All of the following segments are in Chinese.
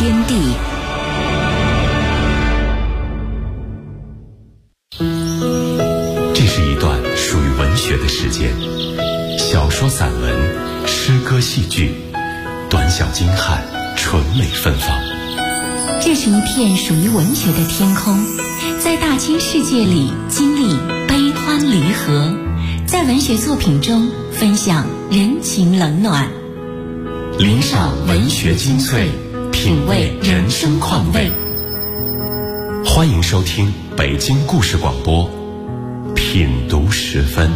天地。 这是一段属于文学的时间，小说、散文、诗歌、戏剧，短小精悍，纯美芬芳。 这是一片属于文学的天空，在大千世界里经历悲欢离合，在文学作品中分享人情冷暖， 领赏文学精粹，品味人生况味。欢迎收听北京故事广播品读时分。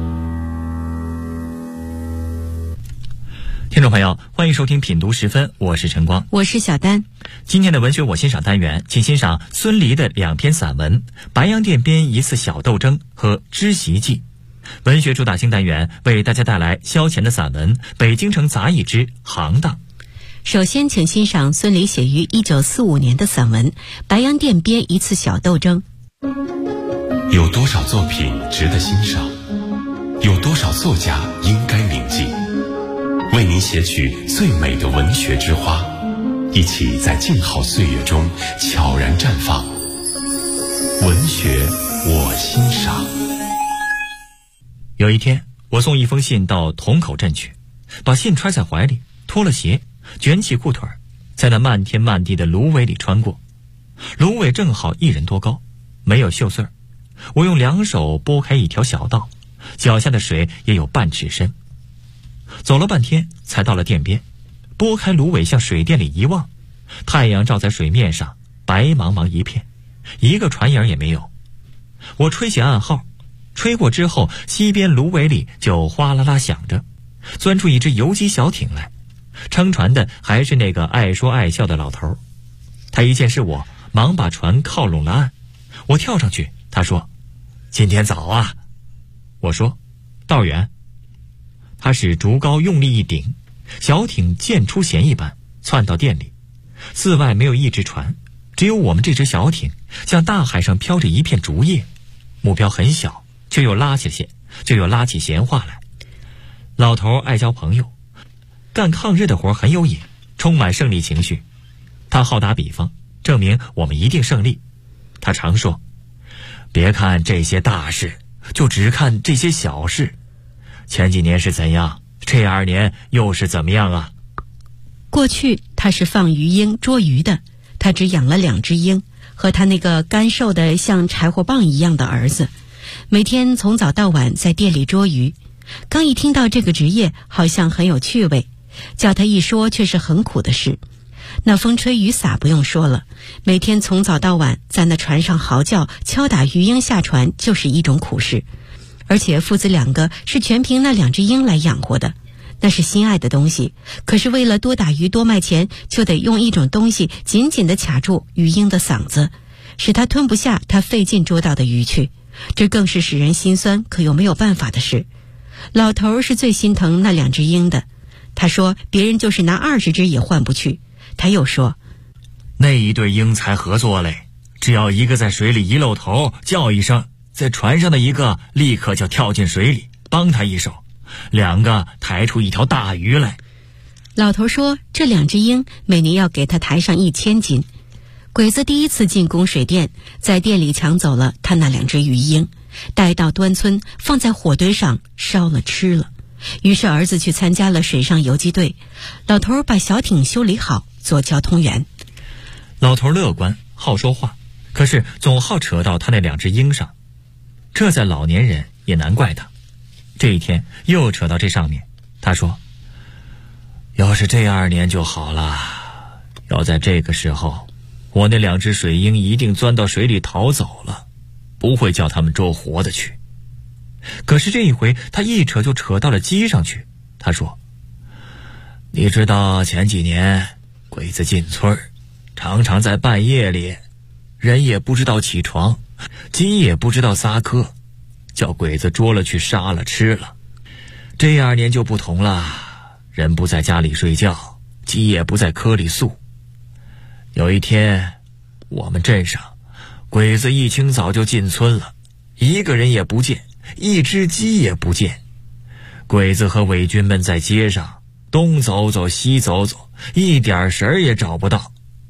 听众朋友，欢迎收听品读时分，我是陈光， 我是小丹。 今天的文学我欣赏单元，请欣赏孙犁的2篇散文《白洋淀边一次小斗争》和《知席记》。文学主打星单元为大家带来消遣的散文《北京城杂役之行当》。 首先请欣赏孙犁写于1945年的散文《白洋淀边一次小斗争》。 有多少作品值得欣赏？有多少作家应该铭记？为您写取最美的文学之花，一起在静好岁月中悄然绽放。文学我欣赏。 有一天，我送一封信到同口镇去，把信揣在怀里，脱了鞋，卷起裤腿，在那漫天漫地的芦苇里穿过。芦苇正好1人多高，没有锈穗儿。我用2手拨开一条小道，脚下的水也有半尺深。走了半天，才到了店边，拨开芦苇向水店里一望，太阳照在水面上，白茫茫一片，一个船影也没有。我吹起暗号，吹过之后，西边芦苇里就哗啦啦响着，钻出一只游击小艇来。撑船的还是那个爱说爱笑的老头。他一见是我，忙把船靠拢了岸。我跳上去，他说：“今天早啊。”我说：“道远。”他使竹篙用力一顶，小艇箭出弦一般窜到店里。寺外没有一只船，只有我们这只小艇，像大海上飘着一片竹叶。目标很小，却又拉起闲话来。老头爱交朋友，干抗日的活很有瘾，充满胜利情绪。他好打比方，证明我们一定胜利。他常说：“别看这些大事，就只看这些小事。前几年是怎样，这2年又是怎么样啊？” 过去他是放鱼鹰捉鱼的，他只养了2只鹰和他那个干瘦的像柴火棒一样的儿子，每天从早到晚在店里捉鱼。刚一听到这个职业好像很有趣味，叫他一说却是很苦的事。那风吹雨洒不用说了，每天从早到晚在那船上嚎叫敲打鱼鹰下船就是一种苦事。而且父子2个是全凭那2只鹰来养活的，那是心爱的东西，可是为了多打鱼多卖钱，就得用一种东西紧紧地卡住鱼鹰的嗓子，使它吞不下他费劲捉到的鱼去。这更是使人心酸可又没有办法的事。老头是最心疼那2只鹰的，他说别人就是拿20只也换不去。他又说， 那一对鹰才合作嘞，只要一个在水里一露头叫一声，在船上的一个立刻就跳进水里帮他一手，2个抬出一条大鱼来。 老头说这2只鹰每年要给他抬上1000斤。鬼子第一次进攻水店，在店里抢走了他那2只鱼鹰，带到端村放在火堆上烧了吃了。于是儿子去参加了水上游击队，老头把小艇修理好做交通员。 老头乐观好说话，可是总好扯到他那2只鹰上，这在老年人也难怪他。这一天又扯到这上面，他说：“要是这2年就好了，要在这个时候，我那2只水鹰一定钻到水里逃走了，不会叫他们捉活的去。”可是这一回他一扯就扯到了鸡上去。他说：“你知道前几年鬼子进村，常常在半夜里，人也不知道起床，鸡也不知道撒科，叫鬼子捉了去杀了吃了。这2年就不同了，人不在家里睡觉，鸡也不在窠里宿。有一天我们镇上鬼子一清早就进村了，一个人也不见，一只鸡也不见。鬼子和伪军们在街上东走走西走走，一点神儿也找不到，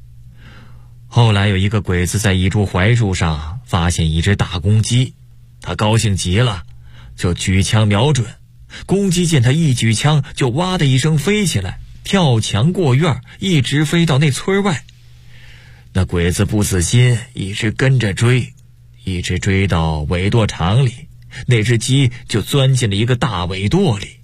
后来有一个鬼子在一株槐树上发现一只大公鸡，他高兴极了，就举枪瞄准。公鸡见他一举枪，就哇的一声飞起来，跳墙过院，一直飞到那村外。那鬼子不死心，一直跟着追，一直追到苇垛场里，那只鸡就钻进了一个大苇垛里。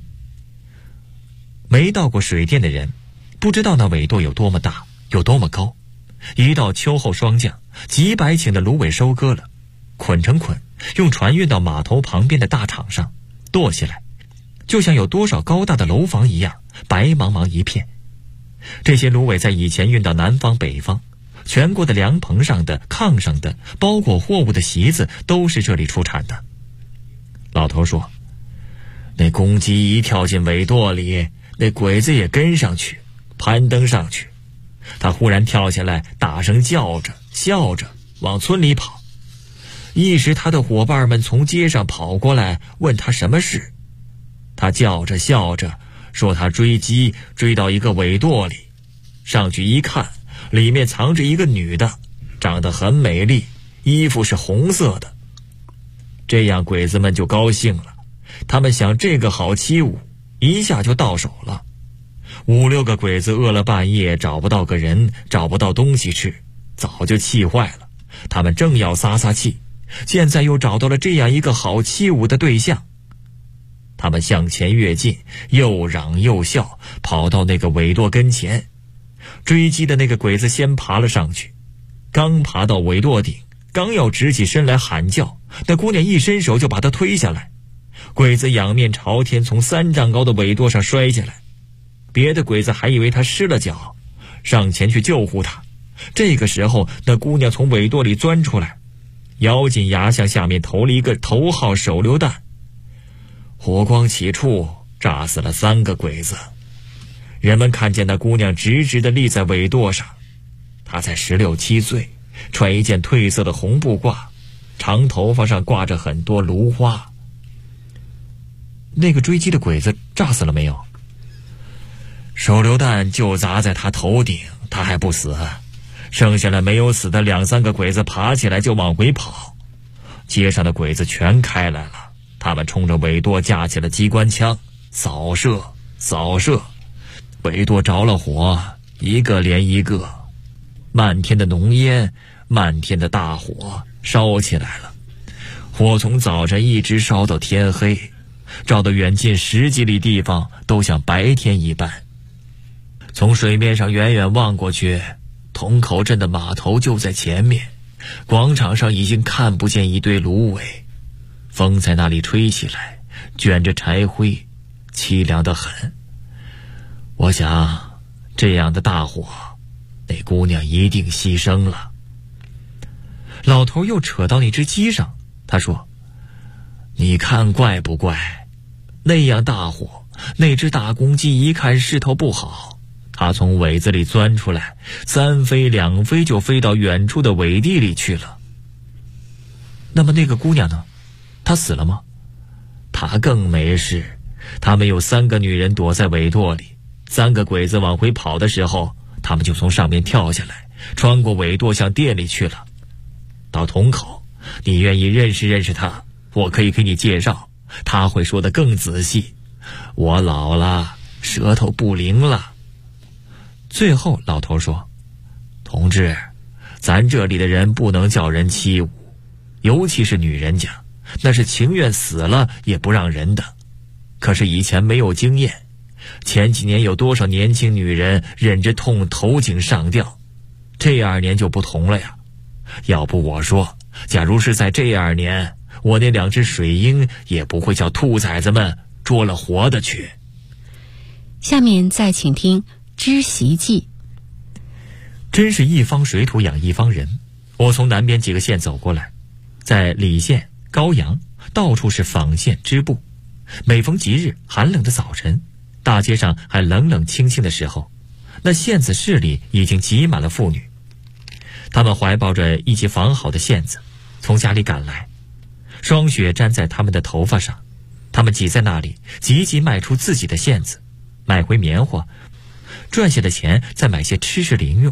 没到过水店的人不知道那苇垛有多么大，有多么高。一到秋后霜降，几百顷的芦苇收割了，捆成捆，用船运到码头旁边的大场上，垛起来，就像有多少高大的楼房一样，白茫茫一片。这些芦苇在以前运到南方北方，全国的凉棚上的、炕上的、包裹货物的席子都是这里出产的。老头说，那公鸡一跳进苇垛里，那鬼子也跟上去，攀登上去。他忽然跳下来，大声叫着笑着往村里跑。一时他的伙伴们从街上跑过来，问他什么事。他叫着笑着说，他追鸡追到一个苇垛里，上去一看，里面藏着一个女的，长得很美丽，衣服是红色的。这样鬼子们就高兴了，他们想这个好欺侮，一下就到手了。5、6个鬼子饿了半夜，找不到个人，找不到东西吃，早就气坏了。他们正要撒撒气，现在又找到了这样一个好欺侮的对象。他们向前跃进，又嚷又笑，跑到那个苇垛跟前。追击的那个鬼子先爬了上去，刚爬到苇垛顶，刚要直起身来喊叫，那姑娘一伸手就把他推下来。鬼子仰面朝天，从3丈高的苇垛上摔下来。别的鬼子还以为他失了脚，上前去救护他。这个时候，那姑娘从苇垛里钻出来，咬紧牙向下面投了一个头号手榴弹。火光起处，炸死了3个鬼子。人们看见那姑娘直直地立在苇垛上，她才16、17岁，穿一件褪色的红布褂，长头发上挂着很多芦花。那个追击的鬼子炸死了没有？手榴弹就砸在他头顶，他还不死。剩下了没有死的2、3个鬼子爬起来就往回跑。街上的鬼子全开来了，他们冲着苇垛架起了机关枪，扫射扫射。苇垛着了火，一个连一个，漫天的浓烟，漫天的大火烧起来了。火从早晨一直烧到天黑，照得远近10几里地方都像白天一般。从水面上远远望过去，同口镇的码头就在前面，广场上已经看不见一堆芦苇，风在那里吹起来，卷着柴灰，凄凉得很。我想，这样的大火，那姑娘一定牺牲了。老头又扯到那只鸡上，他说，你看怪不怪？那样大火，那只大公鸡一看势头不好，它从苇子里钻出来，3飞2飞就飞到远处的苇地里去了。那么那个姑娘呢？她死了吗？她更没事，他们有3个女人躲在苇垛里，3个鬼子往回跑的时候，他们就从上面跳下来，穿过苇垛向店里去了。到桶口，你愿意认识认识他，我可以给你介绍，他会说得更仔细。我老了，舌头不灵了。最后老头说，同志，咱这里的人不能叫人欺侮，尤其是女人家，那是情愿死了也不让人的。可是以前没有经验，前几年有多少年轻女人忍着痛投井上吊，这2年就不同了呀。要不我说，假如是在这2年，我那2只水鹰也不会叫兔崽子们捉了活的去。 下面再请听知席记。 真是一方水土养一方人。我从南边几个县走过来，在澧县、高阳，到处是纺线织布。每逢吉日，寒冷的早晨，大街上还冷冷清清的时候，那线子市里已经挤满了妇女。她们怀抱着一起纺好的线子，从家里赶来，霜雪粘在她们的头发上，她们挤在那里，急急卖出自己的线子，买回棉花，赚下的钱再买些吃食零用，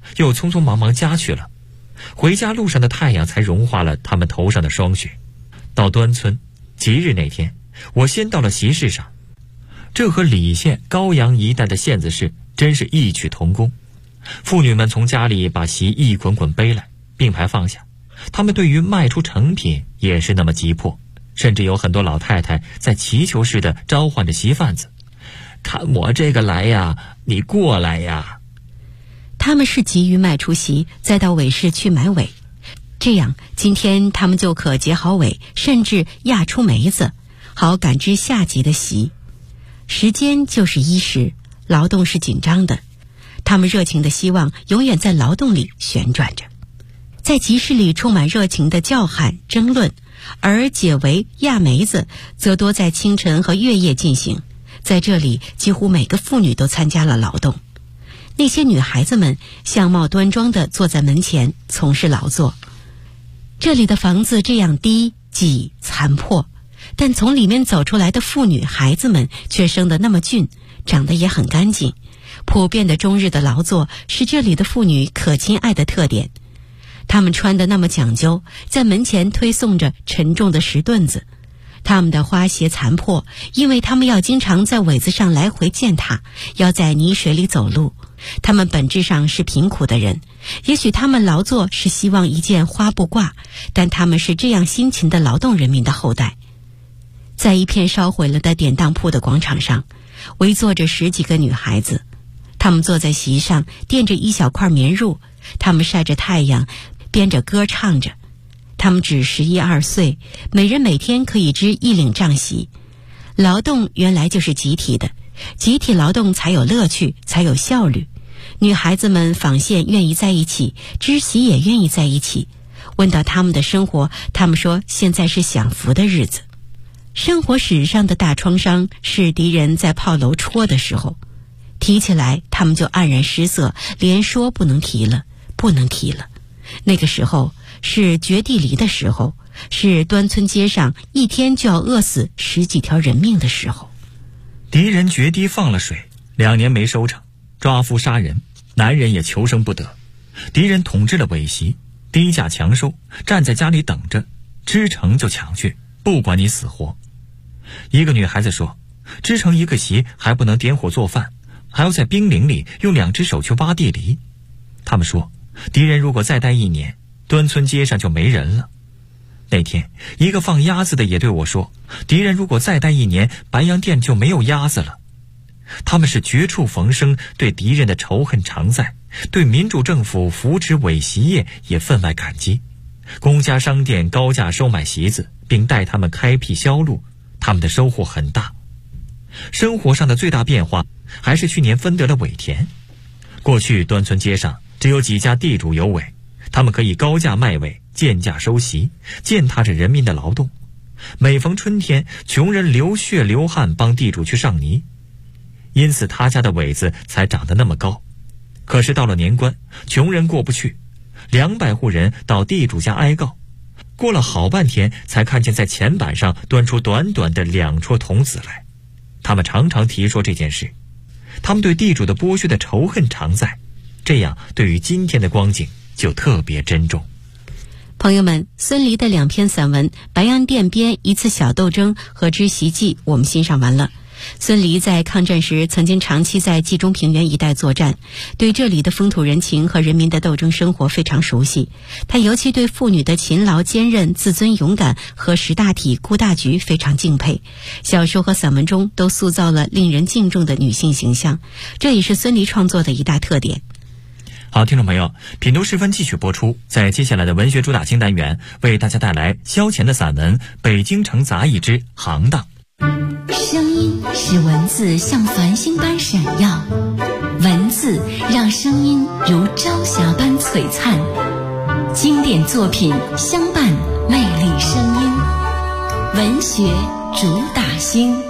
又匆匆忙忙家去了。回家路上的太阳才融化了他们头上的霜雪。到端村吉日那天，我先到了席市上，这和澧县高阳一带的县子市真是异曲同工。妇女们从家里把席一捆捆背来，并排放下，她们对于卖出成品也是那么急迫，甚至有很多老太太在祈求似的召唤着席贩子，看我这个来呀，你过来呀。 他们是急于卖出席，再到尾市去买尾，这样今天他们就可结好尾，甚至压出梅子，好赶制下集的席。时间就是衣食，劳动是紧张的，他们热情的希望永远在劳动里旋转着。在集市里充满热情的叫喊争论，而解围压梅子则多在清晨和月夜进行。在这里几乎每个妇女都参加了劳动。那些女孩子们相貌端庄地坐在门前从事劳作。这里的房子这样低挤残破，但从里面走出来的妇女孩子们却生得那么俊，长得也很干净。普遍的终日的劳作是这里的妇女可亲爱的特点。她们穿得那么讲究，在门前推送着沉重的石盾子。他们的花鞋残破，因为他们要经常在苇子上来回践踏，要在泥水里走路。他们本质上是贫苦的人，也许他们劳作是希望一件花布褂，但他们是这样辛勤的劳动人民的后代。在一片烧毁了的典当铺的广场上，围坐着10几个女孩子，她们坐在席上垫着一小块棉褥，她们晒着太阳，编着歌唱着。他们只11、12岁，每人每天可以织1领帐席。劳动原来就是集体的，集体劳动才有乐趣，才有效率。女孩子们纺线愿意在一起，织席也愿意在一起。问到他们的生活，他们说现在是享福的日子。生活史上的大创伤是敌人在炮楼戳的时候，提起来他们就黯然失色，连说不能提了，不能提了。那个时候是掘地犁的时候，是端村街上一天就要饿死10几条人命的时候。 敌人决堤放了水，2年没收成，抓夫杀人，男人也求生不得。敌人统治了尾席，低价强收，站在家里等着，织成就抢去，不管你死活。一个女孩子说，织成一个席还不能点火做饭，还要在冰凌里用2只手去挖地犁。他们说，敌人如果再待1年，端村街上就没人了。那天一个放鸭子的也对我说，敌人如果再待1年，白洋淀就没有鸭子了。他们是绝处逢生，对敌人的仇恨常在，对民主政府扶持尾席业也分外感激。公家商店高价收买席子，并带他们开辟销路，他们的收获很大。生活上的最大变化还是去年分得了尾田。过去端村街上只有几家地主有尾，他们可以高价卖尾，贱价收席，践踏着人民的劳动。每逢春天，穷人流血流汗帮地主去上泥，因此他家的苇子才长得那么高。可是到了年关，穷人过不去，200户人到地主家哀告，过了好半天才看见在前板上端出短短的2撮铜子来。他们常常提说这件事，他们对地主的剥削的仇恨常在，这样对于今天的光景就特别珍重。 朋友们，孙犁的2篇散文《白洋淀边一次小斗争》和《织席记》我们欣赏完了。孙犁在抗战时曾经长期在冀中平原一带作战，对这里的风土人情和人民的斗争生活非常熟悉。他尤其对妇女的勤劳坚韧、自尊勇敢和识大体顾大局非常敬佩。小说和散文中都塑造了令人敬重的女性形象，这也是孙犁创作的一大特点。 好，听众朋友，品读时分继续播出。在接下来的文学主打清单元，为大家带来萧乾的散文《北京城杂役之行当》。 声音使文字像繁星般闪耀，文字让声音如朝霞般璀璨。经典作品相伴魅力声音，文学主打星。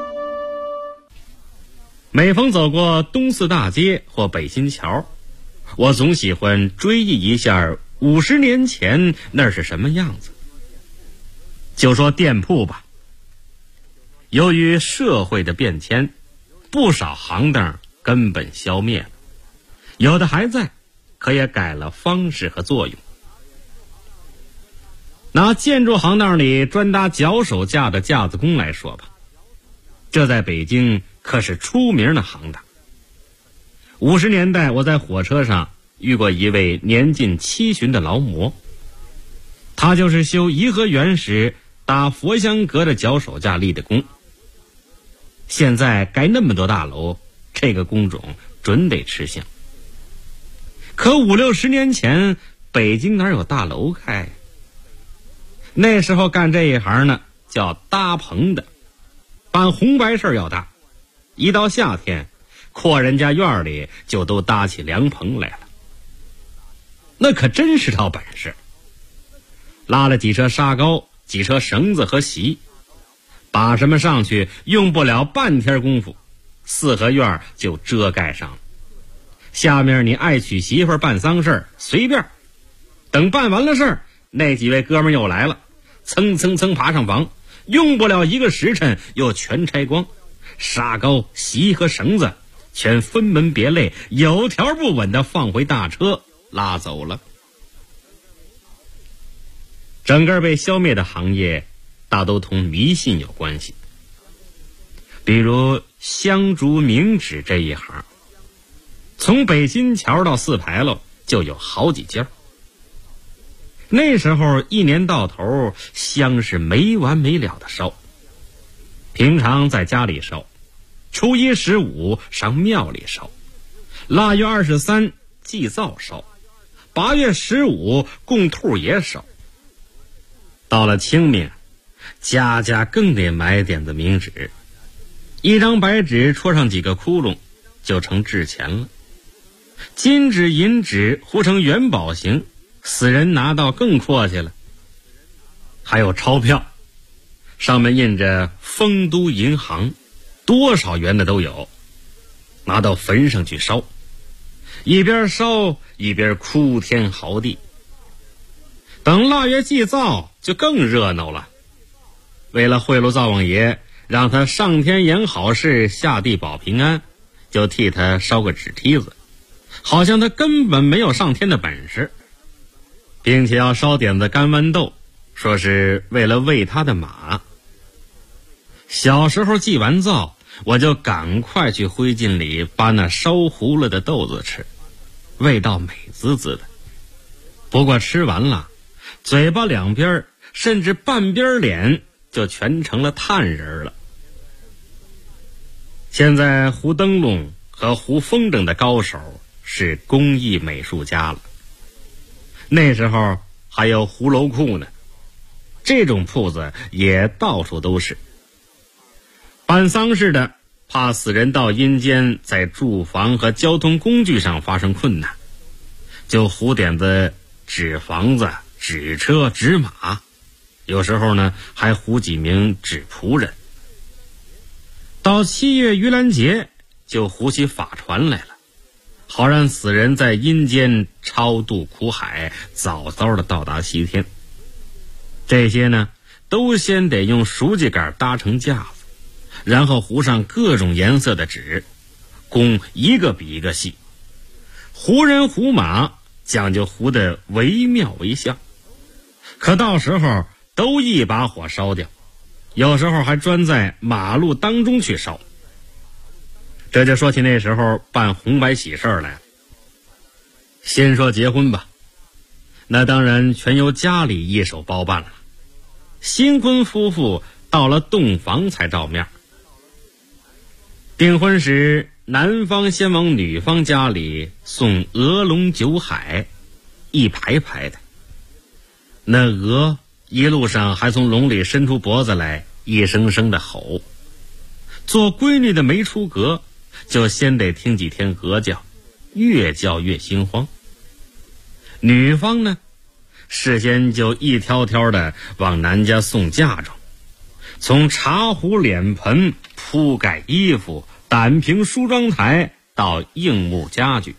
每逢走过东四大街或北新桥，我总喜欢追忆一下50年前那是什么样子。就说店铺吧，由于社会的变迁，不少行当根本消灭了，有的还在， 可也改了方式和作用。拿建筑行当里专搭脚手架的架子工来说吧，这在北京可是出名的行当。50年代我在火车上遇过一位年近70的劳模，他就是修颐和园时搭佛香阁的脚手架立的功。现在盖那么多大楼，这个工种准得吃香。可50-60年前北京哪有大楼开？那时候干这一行呢叫搭棚的，办红白事要大，一到夏天阔人家院里就都搭起凉棚来了。那可真是套本事，拉了几车沙膏，几车绳子和席，把什么上去用不了半天功夫，4合院就遮盖上了。下面你爱娶媳妇办丧事随便，等办完了事儿，那几位哥们又来了，蹭蹭蹭爬上房，用不了1个时辰又全拆光，沙膏、席和绳子全分门别类，有条不紊地放回大车拉走了。整个被消灭的行业大都同迷信有关系，比如香烛冥纸这一行，从北新桥到4牌楼就有好几家。那时候一年到头香是没完没了的烧，平常在家里烧，初一15上庙里烧，腊月23祭灶烧，8月15供兔也烧。到了清明，家家更得买点子冥纸，一张白纸戳上几个窟窿就成制钱了。金纸银纸糊成元宝形，死人拿到更阔气了。还有钞票，上面印着丰都银行，多少元的都有，拿到坟上去烧，一边烧一边哭天嚎地。等腊月祭灶就更热闹了，为了贿赂灶王爷，让他上天言好事，下地保平安，就替他烧个纸梯子，好像他根本没有上天的本事，并且要烧点子干豌豆，说是为了喂他的马。小时候祭完灶，我就赶快去灰烬里扒那烧糊了的豆子吃，味道美滋滋的。不过吃完了，嘴巴两边甚至半边脸就全成了炭人了。现在糊灯笼和糊风筝的高手是工艺美术家了，那时候还有糊楼库呢，这种铺子也到处都是。办丧事的怕死人到阴间在住房和交通工具上发生困难，就糊点子纸房子、纸车、纸马，有时候呢还糊几名纸仆人。到7月盂兰节就糊起法船来了，好让死人在阴间超度苦海，早早的到达西天。这些呢都先得用熟秸秆搭成架子，然后糊上各种颜色的纸，工一个比一个细。糊人糊马讲究糊得惟妙惟肖，可到时候都一把火烧掉，有时候还钻在马路当中去烧。这就说起那时候办红白喜事来了。先说结婚吧，那当然全由家里一手包办了。新婚夫妇到了洞房才照面。订婚时，男方先往女方家里送鹅龙酒海，一排排的。那鹅一路上还从笼里伸出脖子来，一声声的吼。做闺女的没出阁，就先得听几天鹅叫，越叫越心慌。女方呢，事先就一挑挑的往男家送嫁妆，从茶壶、脸盆、铺盖衣服、掸平梳妆台到硬木家具。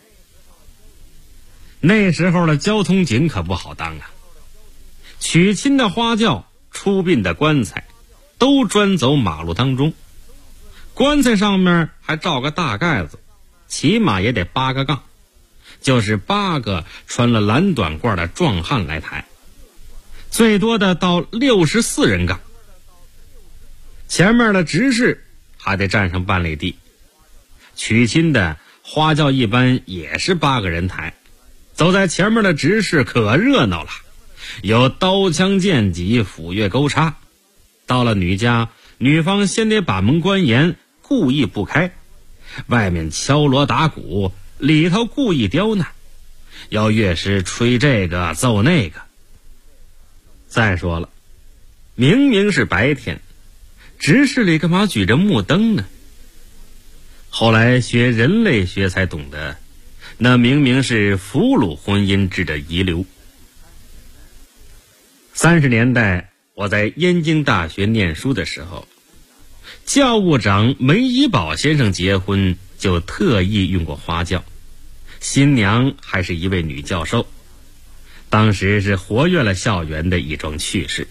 那时候的交通警可不好当啊，娶亲的花轿、出殡的棺材都专走马路当中，棺材上面还罩个大盖子，起码也得8个杠， 就是8个穿了蓝短褂的壮汉来抬，最多的到64人杠。前面的执事还得站上半里地，娶亲的花轿一般也是8个人抬。走在前面的执事可热闹了，有刀枪剑戟斧钺钩叉。到了女家，女方先得把门关严，故意不开，外面敲锣打鼓，里头故意刁难，要乐师吹这个奏那个。再说了，明明是白天，执事里干嘛举着木灯呢？后来学人类学才懂得，那明明是俘虏婚姻制的遗留。30年代我在燕京大学念书的时候，教务长梅一宝先生结婚就特意用过花轿，新娘还是一位女教授，当时是活跃了校园的一桩趣事。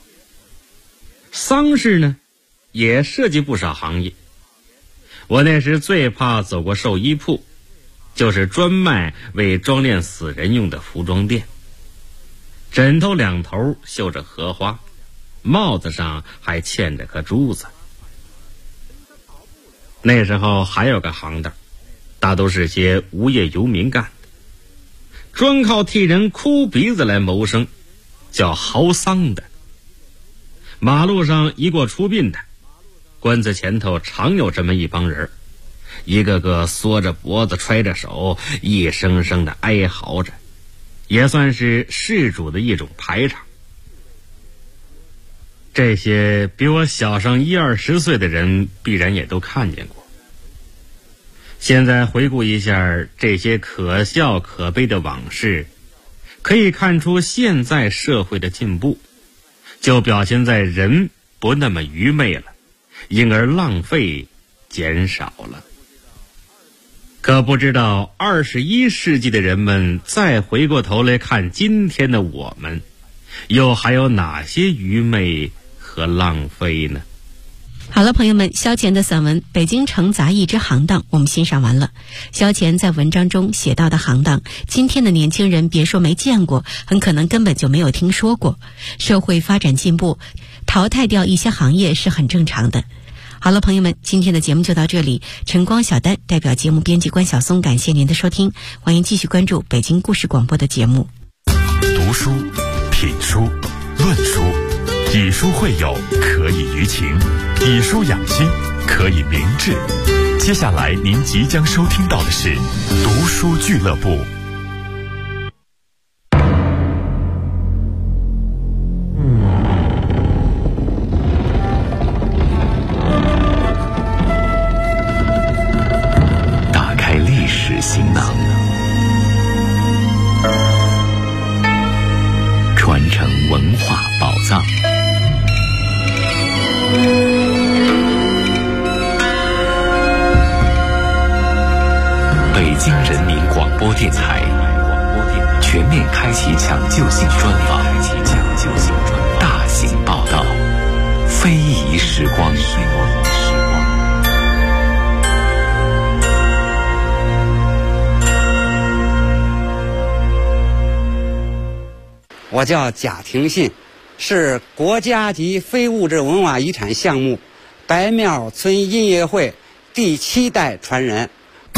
丧事呢，也涉及不少行业。我那时最怕走过寿衣铺，就是专卖为装殓死人用的服装店。枕头两头绣着荷花，帽子上还嵌着颗珠子。那时候还有个行当，大都是些无业游民干的，专靠替人哭鼻子来谋生，叫嚎丧的。马路上一过出殡的，棺材前头常有这么一帮人，一个个缩着脖子揣着手，一声声的哀嚎着，也算是事主的一种排场。这些比我小上10-20岁的人必然也都看见过。现在回顾一下这些可笑可悲的往事，可以看出现在社会的进步，就表现在人不那么愚昧了，因而浪费减少了。可不知道21世纪的人们再回过头来看今天的我们，又还有哪些愚昧和浪费呢？ 好了，朋友们，萧乾的散文《北京城杂役之行当》我们欣赏完了。萧乾在文章中写到的行当，今天的年轻人别说没见过，很可能根本就没有听说过。社会发展进步，淘汰掉一些行业是很正常的。好了，朋友们，今天的节目就到这里。晨光小丹代表节目编辑关晓松，感谢您的收听，欢迎继续关注北京故事广播的节目。 读书、品书、论书，以书会友，可以娱情；以书养心，可以明志。接下来您即将收听到的是读书俱乐部。打开历史行囊，传承文化宝藏。北京人民广播电台全面开启抢救性专访，大型报道，非遗时光。 我叫贾廷信，是国家级非物质文化遗产项目白庙村音乐会第7代传人。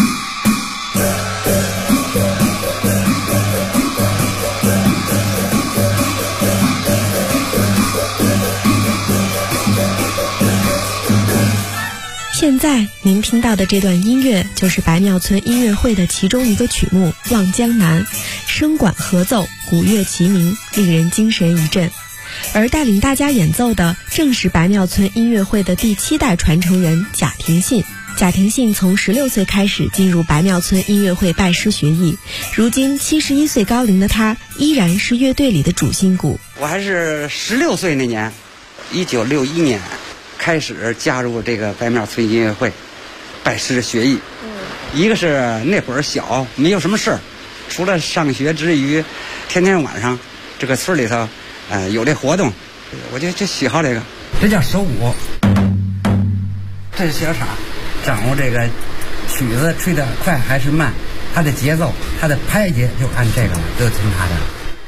现在您听到的这段音乐就是白庙村音乐会的其中一个曲目《望江南》，声管合奏，鼓乐齐鸣，令人精神一振。而带领大家演奏的正是白庙村音乐会的第7代传承人贾廷信。贾廷信从16岁开始进入白庙村音乐会拜师学艺，如今71岁高龄的他依然是乐队里的主心骨。 我还是16岁那年，1961年开始加入这个白庙村音乐会，拜师学艺。一个是那会儿小，没有什么事儿，除了上学之余，天天晚上这个村里头，有这活动，我就喜好这个。这叫手鼓，这是小傻，掌握这个曲子吹得快还是慢， 它的节奏、它的拍节就按这个都听它的。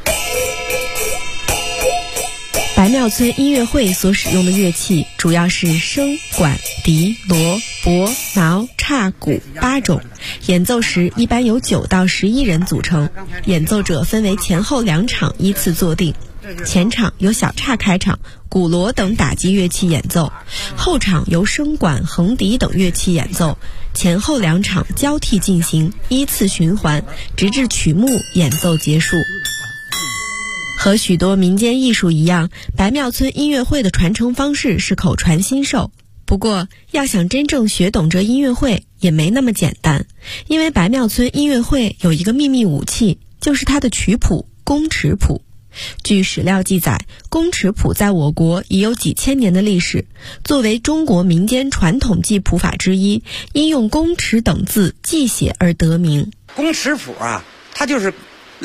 白庙村音乐会所使用的乐器主要是笙、管、笛、锣、钹、挠、叉、鼓8种，演奏时一般由9到11人组成，演奏者分为前后2场依次坐定。前场由小叉开场，鼓锣等打击乐器演奏，后场由笙管、横笛等乐器演奏，前后2场交替进行，依次循环，直至曲目演奏结束。和许多民间艺术一样，白庙村音乐会的传承方式是口传心授。不过，要想真正学懂这音乐会也没那么简单，因为白庙村音乐会有一个秘密武器，就是它的曲谱宫尺谱。据史料记载，宫尺谱在我国已有几千年的历史，作为中国民间传统记谱法之一，因用宫尺等字记写而得名。 宫尺谱啊，它就是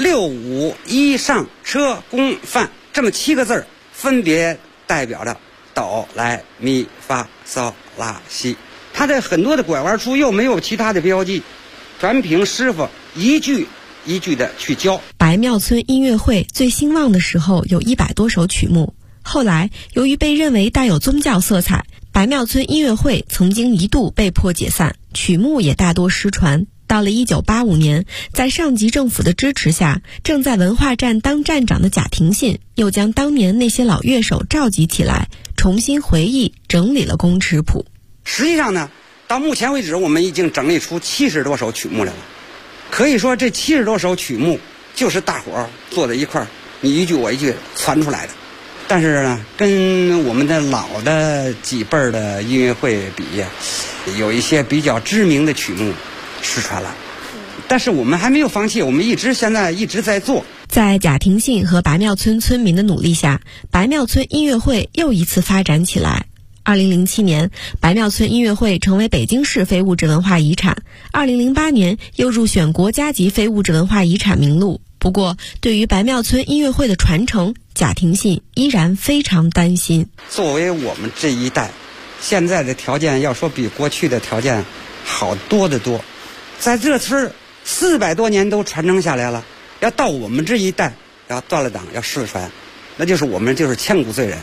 6、5、1上车宫范这么7个字，分别代表着哆来咪发嗦拉西。它的很多的拐弯处又没有其他的标记，全凭师傅一句一句的去教。 白庙村音乐会最兴旺的时候有100多首曲目，后来由于被认为带有宗教色彩，白庙村音乐会曾经一度被迫解散，曲目也大多失传。到了1985年，在上级政府的支持下，正在文化站当站长的贾廷信又将当年那些老乐手召集起来，重新回忆整理了宫尺谱。 实际上呢，到目前为止我们已经整理出70多首曲目来了。可以说这70多首曲目就是大伙儿坐在一块儿，你一句我一句传出来的。但是呢，跟我们的老的几辈儿的音乐会比，有一些比较知名的曲目失传了。但是我们还没有放弃，我们现在一直在做。 在贾廷信和白庙村村民的努力下，白庙村音乐会又一次发展起来。2007年，白庙村音乐会成为北京市非物质文化遗产，2008年又入选国家级非物质文化遗产名录。不过，对于白庙村音乐会的传承，贾廷信依然非常担心。 作为我们这一代，现在的条件要说比过去的条件好多得多，在这村400多年都传承下来了，要到我们这一代要断了档要失传，那就是我们就是千古罪人。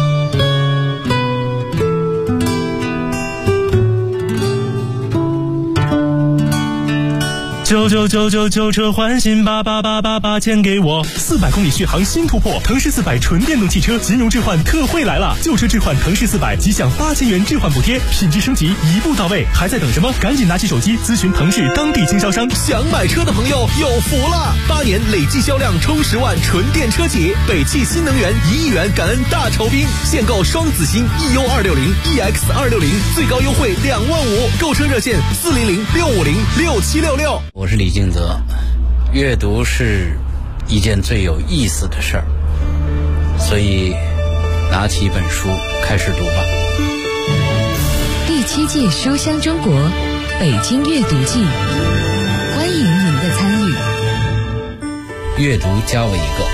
9车换新88888钱给我，400公里续航新突破，腾势400纯电动汽车金融置换特惠来了，旧车置换腾势400即享8000元置换补贴，品质升级一步到位，还在等什么？赶紧拿起手机咨询腾势当地经销商。 想买车的朋友有福了，8年累计销量冲10万纯电车企，北汽新能源1亿元感恩大酬宾，限购双子星 EU260、EX260，最高优惠25000，购车热线400-650-6766。 我是李敬泽，阅读是一件最有意思的事儿，所以拿起一本书开始读吧。 第7届书香中国北京阅读季，欢迎您的参与。 阅读加我一个。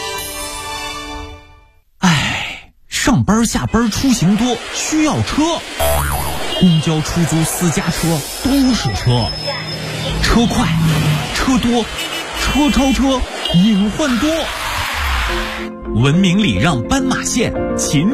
上班下班出行多，需要车，公交、出租、私家车都是车。车快，车多，车超车，隐患多。文明礼让斑马线，勤